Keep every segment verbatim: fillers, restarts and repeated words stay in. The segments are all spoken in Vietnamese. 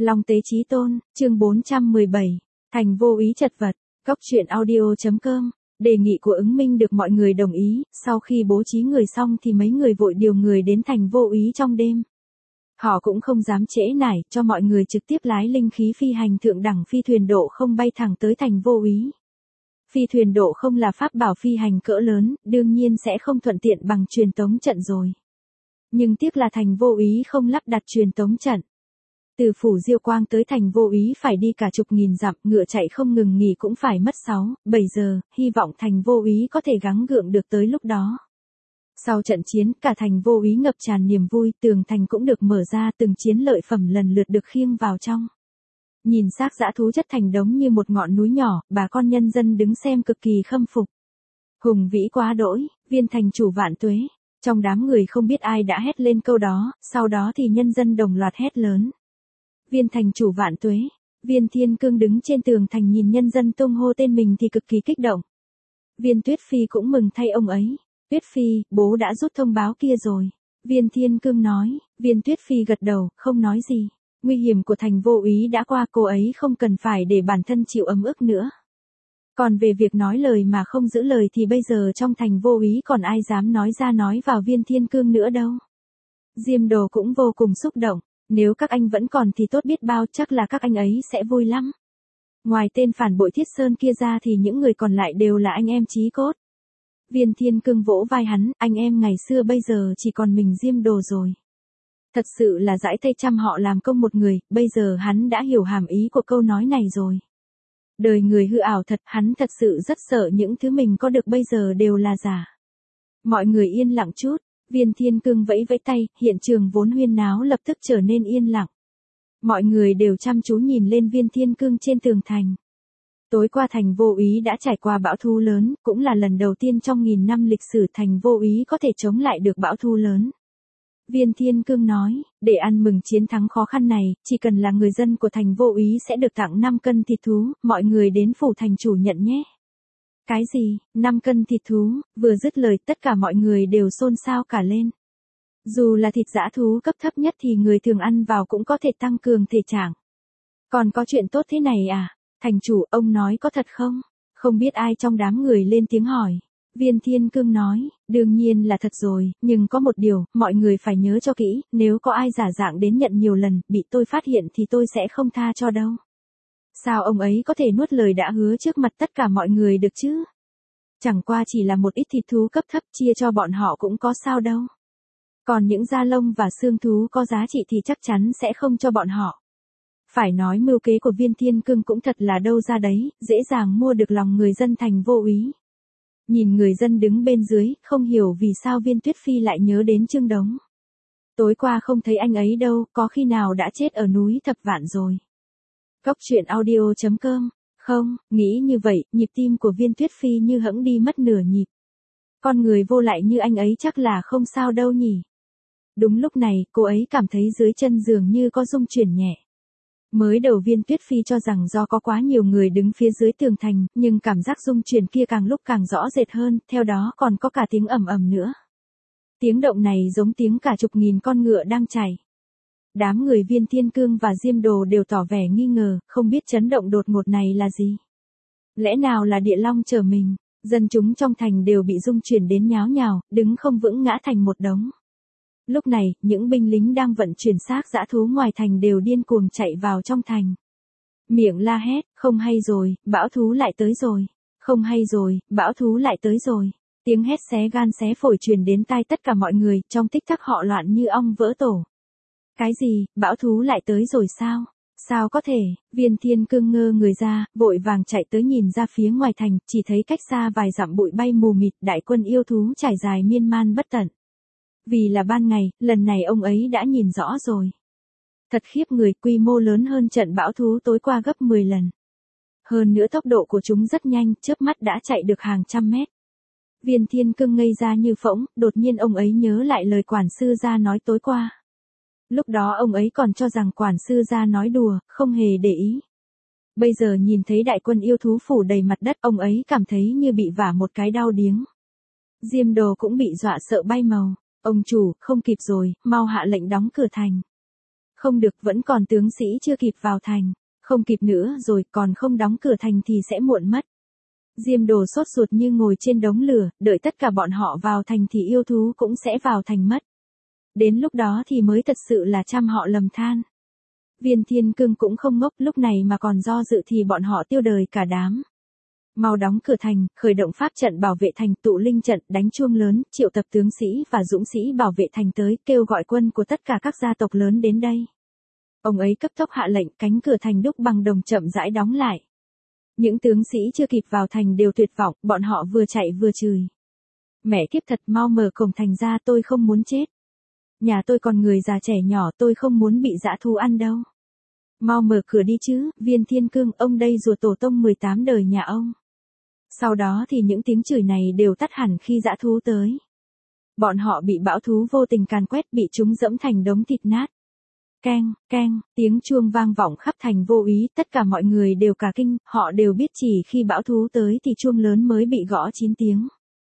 Long Tế Chí Tôn, chương bốn trăm mười bảy, thành vô ý chật vật, Cóc truyện audio.com, đề nghị của ứng minh được mọi người đồng ý, sau khi bố trí người xong thì mấy người vội điều người đến thành vô ý trong đêm. Họ cũng không dám trễ nải, cho mọi người trực tiếp lái linh khí phi hành thượng đẳng phi thuyền độ không bay thẳng tới thành vô ý. Phi thuyền độ không là pháp bảo phi hành cỡ lớn, đương nhiên sẽ không thuận tiện bằng truyền tống trận rồi. Nhưng tiếc là thành vô ý không lắp đặt truyền tống trận. Từ phủ Diêu Quang tới thành vô ý phải đi cả chục nghìn dặm, ngựa chạy không ngừng nghỉ cũng phải mất sáu, bảy giờ, hy vọng thành vô ý có thể gắng gượng được tới lúc đó. Sau trận chiến, cả thành vô ý ngập tràn niềm vui, tường thành cũng được mở ra, từng chiến lợi phẩm lần lượt được khiêng vào trong. Nhìn xác dã thú chất thành đống như một ngọn núi nhỏ, bà con nhân dân đứng xem cực kỳ khâm phục. Hùng vĩ quá đỗi, viên thành chủ vạn tuế. Trong đám người không biết ai đã hét lên câu đó, sau đó thì nhân dân đồng loạt hét lớn. Viên thành chủ vạn tuế. Viên Thiên Cương đứng trên tường thành nhìn nhân dân tung hô tên mình thì cực kỳ kích động. Viên Tuyết Phi cũng mừng thay ông ấy. Tuyết Phi, bố đã rút thông báo kia rồi. Viên Thiên Cương nói. Viên Tuyết Phi gật đầu, không nói gì. Nguy hiểm của thành vô ý đã qua, cô ấy không cần phải để bản thân chịu ấm ức nữa. Còn về việc nói lời mà không giữ lời thì bây giờ trong thành vô ý còn ai dám nói ra nói vào Viên Thiên Cương nữa đâu. Diêm Đồ cũng vô cùng xúc động. Nếu các anh vẫn còn thì tốt biết bao, chắc là các anh ấy sẽ vui lắm. Ngoài tên phản bội Thiết Sơn kia ra thì những người còn lại đều là anh em chí cốt. Viên Thiên Cương vỗ vai hắn, anh em ngày xưa bây giờ chỉ còn mình Diêm Đồ rồi. Thật sự là dãi tay trăm họ làm công một người, bây giờ hắn đã hiểu hàm ý của câu nói này rồi. Đời người hư ảo thật, hắn thật sự rất sợ những thứ mình có được bây giờ đều là giả. Mọi người yên lặng chút. Viên Thiên Cương vẫy vẫy tay, hiện trường vốn huyên náo lập tức trở nên yên lặng. Mọi người đều chăm chú nhìn lên Viên Thiên Cương trên tường thành. Tối qua thành vô ý đã trải qua bão thu lớn, cũng là lần đầu tiên trong nghìn năm lịch sử thành vô ý có thể chống lại được bão thu lớn. Viên Thiên Cương nói, để ăn mừng chiến thắng khó khăn này, chỉ cần là người dân của thành vô ý sẽ được tặng năm cân thịt thú, mọi người đến phủ thành chủ nhận nhé. Cái gì, năm cân thịt thú, vừa dứt lời tất cả mọi người đều xôn xao cả lên. Dù là thịt dã thú cấp thấp nhất thì người thường ăn vào cũng có thể tăng cường thể trạng. Còn có chuyện tốt thế này à? Thành chủ, ông nói có thật không? Không biết ai trong đám người lên tiếng hỏi. Viên Thiên Cương nói, đương nhiên là thật rồi, nhưng có một điều, mọi người phải nhớ cho kỹ, nếu có ai giả dạng đến nhận nhiều lần, bị tôi phát hiện thì tôi sẽ không tha cho đâu. Sao ông ấy có thể nuốt lời đã hứa trước mặt tất cả mọi người được chứ? Chẳng qua chỉ là một ít thịt thú cấp thấp, chia cho bọn họ cũng có sao đâu. Còn những da lông và xương thú có giá trị thì chắc chắn sẽ không cho bọn họ. Phải nói mưu kế của Viên Thiên Cương cũng thật là đâu ra đấy, dễ dàng mua được lòng người dân thành vô ý. Nhìn người dân đứng bên dưới, không hiểu vì sao Viên Tuyết Phi lại nhớ đến Trương Đống. Tối qua không thấy anh ấy đâu, có khi nào đã chết ở núi Thập Vạn rồi. Cóc truyện audio.com, không, nghĩ như vậy, nhịp tim của Viên Tuyết Phi như hẫng đi mất nửa nhịp. Con người vô lại như anh ấy chắc là không sao đâu nhỉ. Đúng lúc này, cô ấy cảm thấy dưới chân dường như có rung chuyển nhẹ. Mới đầu Viên Tuyết Phi cho rằng do có quá nhiều người đứng phía dưới tường thành, nhưng cảm giác rung chuyển kia càng lúc càng rõ rệt hơn, theo đó còn có cả tiếng ầm ầm nữa. Tiếng động này giống tiếng cả chục nghìn con ngựa đang chạy. Đám người Viên Thiên Cương và Diêm Đồ đều tỏ vẻ nghi ngờ, không biết chấn động đột ngột này là gì. Lẽ nào là địa long trở mình, dân chúng trong thành đều bị rung chuyển đến nháo nhào, đứng không vững ngã thành một đống. Lúc này, những binh lính đang vận chuyển xác dã thú ngoài thành đều điên cuồng chạy vào trong thành. Miệng la hét, không hay rồi, bão thú lại tới rồi. Không hay rồi, bão thú lại tới rồi. Tiếng hét xé gan xé phổi truyền đến tai tất cả mọi người, trong tích tắc họ loạn như ong vỡ tổ. Cái gì, bão thú lại tới rồi sao? Sao có thể? Viên Thiên Cương ngơ người ra, vội vàng chạy tới nhìn ra phía ngoài thành, chỉ thấy cách xa vài dặm bụi bay mù mịt, đại quân yêu thú trải dài miên man bất tận. Vì là ban ngày, lần này ông ấy đã nhìn rõ rồi. Thật khiếp người, quy mô lớn hơn trận bão thú tối qua gấp mười lần. Hơn nữa tốc độ của chúng rất nhanh, chớp mắt đã chạy được hàng trăm mét. Viên Thiên Cương ngây ra như phỗng, đột nhiên ông ấy nhớ lại lời quản sư gia nói tối qua. Lúc đó ông ấy còn cho rằng quản sư gia nói đùa, không hề để ý. Bây giờ nhìn thấy đại quân yêu thú phủ đầy mặt đất, ông ấy cảm thấy như bị vả một cái đau điếng. Diêm Đồ cũng bị dọa sợ bay màu. Ông chủ, không kịp rồi, mau hạ lệnh đóng cửa thành. Không được, vẫn còn tướng sĩ chưa kịp vào thành. Không kịp nữa rồi, còn không đóng cửa thành thì sẽ muộn mất. Diêm Đồ sốt ruột như ngồi trên đống lửa, đợi tất cả bọn họ vào thành thì yêu thú cũng sẽ vào thành mất. Đến lúc đó thì mới thật sự là trăm họ lầm than. Viên Thiên Cương cũng không ngốc, lúc này mà còn do dự thì bọn họ tiêu đời cả đám. Mau đóng cửa thành, khởi động pháp trận bảo vệ thành, tụ linh trận, đánh chuông lớn, triệu tập tướng sĩ và dũng sĩ bảo vệ thành tới, kêu gọi quân của tất cả các gia tộc lớn đến đây. Ông ấy cấp tốc hạ lệnh, cánh cửa thành đúc bằng đồng chậm rãi đóng lại. Những tướng sĩ chưa kịp vào thành đều tuyệt vọng, bọn họ vừa chạy vừa chửi. Mẹ kiếp thật, mau mở cổng thành ra, tôi không muốn chết. Nhà tôi còn người già trẻ nhỏ, tôi không muốn bị dã thú ăn đâu. Mau mở cửa đi chứ, Viên Thiên Cương, ông đây rùa tổ tông mười tám đời nhà ông. Sau đó thì những tiếng chửi này đều tắt hẳn khi dã thú tới. Bọn họ bị bão thú vô tình càn quét, bị chúng dẫm thành đống thịt nát. Keng, keng, tiếng chuông vang vọng khắp thành vô ý, tất cả mọi người đều cả kinh, họ đều biết chỉ khi bão thú tới thì chuông lớn mới bị gõ chín tiếng.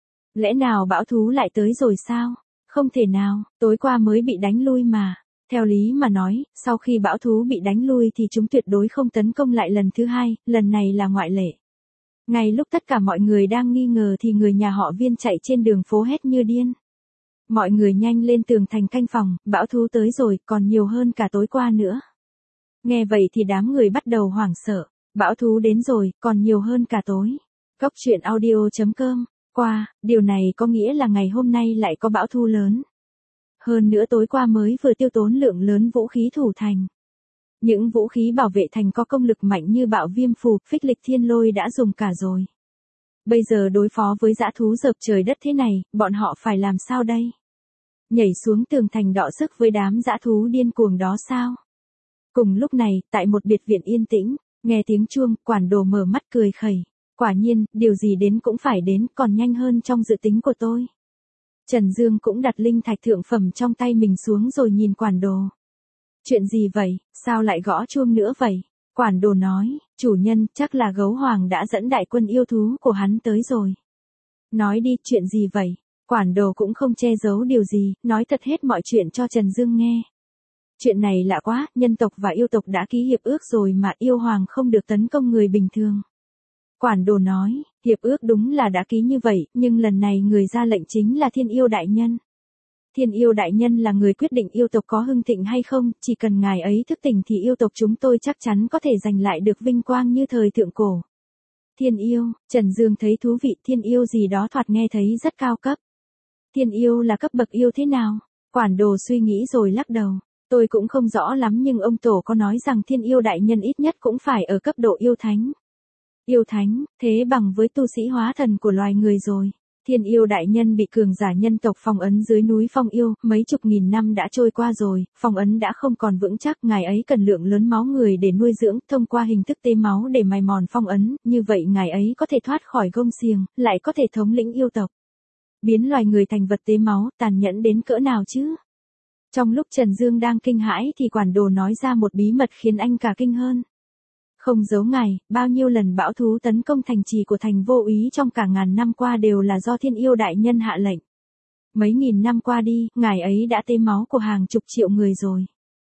Lẽ nào bão thú lại tới rồi sao? Không thể nào, tối qua mới bị đánh lui mà. Theo lý mà nói, sau khi bão thú bị đánh lui thì chúng tuyệt đối không tấn công lại lần thứ hai, lần này là ngoại lệ. Ngay lúc tất cả mọi người đang nghi ngờ thì người nhà họ Viên chạy trên đường phố hét như điên. Mọi người nhanh lên tường thành canh phòng, bão thú tới rồi, còn nhiều hơn cả tối qua nữa. Nghe vậy thì đám người bắt đầu hoảng sợ, bão thú đến rồi, còn nhiều hơn cả tối. Cốc truyện audio chấm com, qua, điều này có nghĩa là ngày hôm nay lại có bão thú lớn. Hơn nữa tối qua mới vừa tiêu tốn lượng lớn vũ khí thủ thành. Những vũ khí bảo vệ thành có công lực mạnh như bạo viêm phù, phích lịch thiên lôi đã dùng cả rồi. Bây giờ đối phó với dã thú dợp trời đất thế này, bọn họ phải làm sao đây? Nhảy xuống tường thành đọ sức với đám dã thú điên cuồng đó sao? Cùng lúc này, tại một biệt viện yên tĩnh, nghe tiếng chuông, Quản Đồ mở mắt cười khẩy. Quả nhiên, điều gì đến cũng phải đến, còn nhanh hơn trong dự tính của tôi. Trần Dương cũng đặt linh thạch thượng phẩm trong tay mình xuống rồi nhìn Quản Đồ. Chuyện gì vậy, sao lại gõ chuông nữa vậy? Quản Đồ nói, chủ nhân, chắc là Gấu Hoàng đã dẫn đại quân yêu thú của hắn tới rồi. Nói đi, chuyện gì vậy? Quản Đồ cũng không che giấu điều gì, nói thật hết mọi chuyện cho Trần Dương nghe. Chuyện này lạ quá, nhân tộc và yêu tộc đã ký hiệp ước rồi mà yêu hoàng không được tấn công người bình thường. Quản Đồ nói, hiệp ước đúng là đã ký như vậy, nhưng lần này người ra lệnh chính là Thiên Yêu Đại Nhân. Thiên Yêu Đại Nhân là người quyết định yêu tộc có hưng thịnh hay không, chỉ cần ngài ấy thức tỉnh thì yêu tộc chúng tôi chắc chắn có thể giành lại được vinh quang như thời thượng cổ. Thiên Yêu, Trần Dương thấy thú vị, Thiên Yêu gì đó thoạt nghe thấy rất cao cấp. Thiên Yêu là cấp bậc yêu thế nào? Quản Đồ suy nghĩ rồi lắc đầu. Tôi cũng không rõ lắm nhưng ông Tổ có nói rằng Thiên Yêu Đại Nhân ít nhất cũng phải ở cấp độ yêu thánh. Yêu thánh, thế bằng với tu sĩ hóa thần của loài người rồi. Thiên Yêu Đại Nhân bị cường giả nhân tộc phong ấn dưới núi Phong Yêu, mấy chục nghìn năm đã trôi qua rồi, phong ấn đã không còn vững chắc, ngài ấy cần lượng lớn máu người để nuôi dưỡng, thông qua hình thức tế máu để mài mòn phong ấn, như vậy ngài ấy có thể thoát khỏi gông xiềng, lại có thể thống lĩnh yêu tộc. Biến loài người thành vật tế máu, tàn nhẫn đến cỡ nào chứ? Trong lúc Trần Dương đang kinh hãi thì Quản Đồ nói ra một bí mật khiến anh cả kinh hơn. Không giấu ngài, bao nhiêu lần bão thú tấn công thành trì của thành Vô Ý trong cả ngàn năm qua đều là do Thiên Yêu Đại Nhân hạ lệnh. Mấy nghìn năm qua đi, ngài ấy đã tế máu của hàng chục triệu người rồi.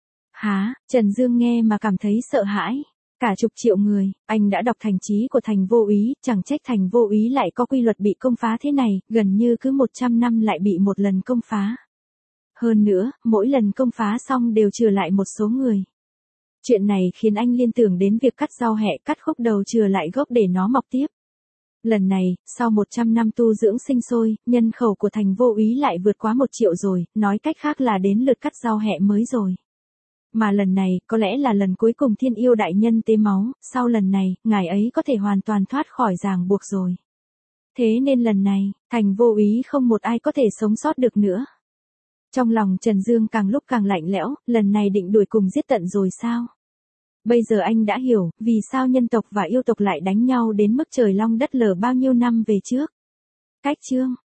Hả? Trần Dương nghe mà cảm thấy sợ hãi. Cả chục triệu người, anh đã đọc thành trí của thành Vô Ý, chẳng trách thành Vô Ý lại có quy luật bị công phá thế này, gần như cứ một trăm năm lại bị một lần công phá. Hơn nữa, mỗi lần công phá xong đều trừ lại một số người. Chuyện này khiến anh liên tưởng đến việc cắt rau hẹ, cắt khúc đầu trừ lại gốc để nó mọc tiếp. Lần này, sau một trăm năm tu dưỡng sinh sôi, nhân khẩu của thành Vô Ý lại vượt quá một triệu rồi, nói cách khác là đến lượt cắt rau hẹ mới rồi. Mà lần này, có lẽ là lần cuối cùng Thiên Yêu Đại Nhân tế máu, sau lần này, ngài ấy có thể hoàn toàn thoát khỏi ràng buộc rồi. Thế nên lần này, thành Vô Ý không một ai có thể sống sót được nữa. Trong lòng Trần Dương càng lúc càng lạnh lẽo, lần này định đuổi cùng giết tận rồi sao? Bây giờ anh đã hiểu, vì sao nhân tộc và yêu tộc lại đánh nhau đến mức trời long đất lở bao nhiêu năm về trước. Cách chương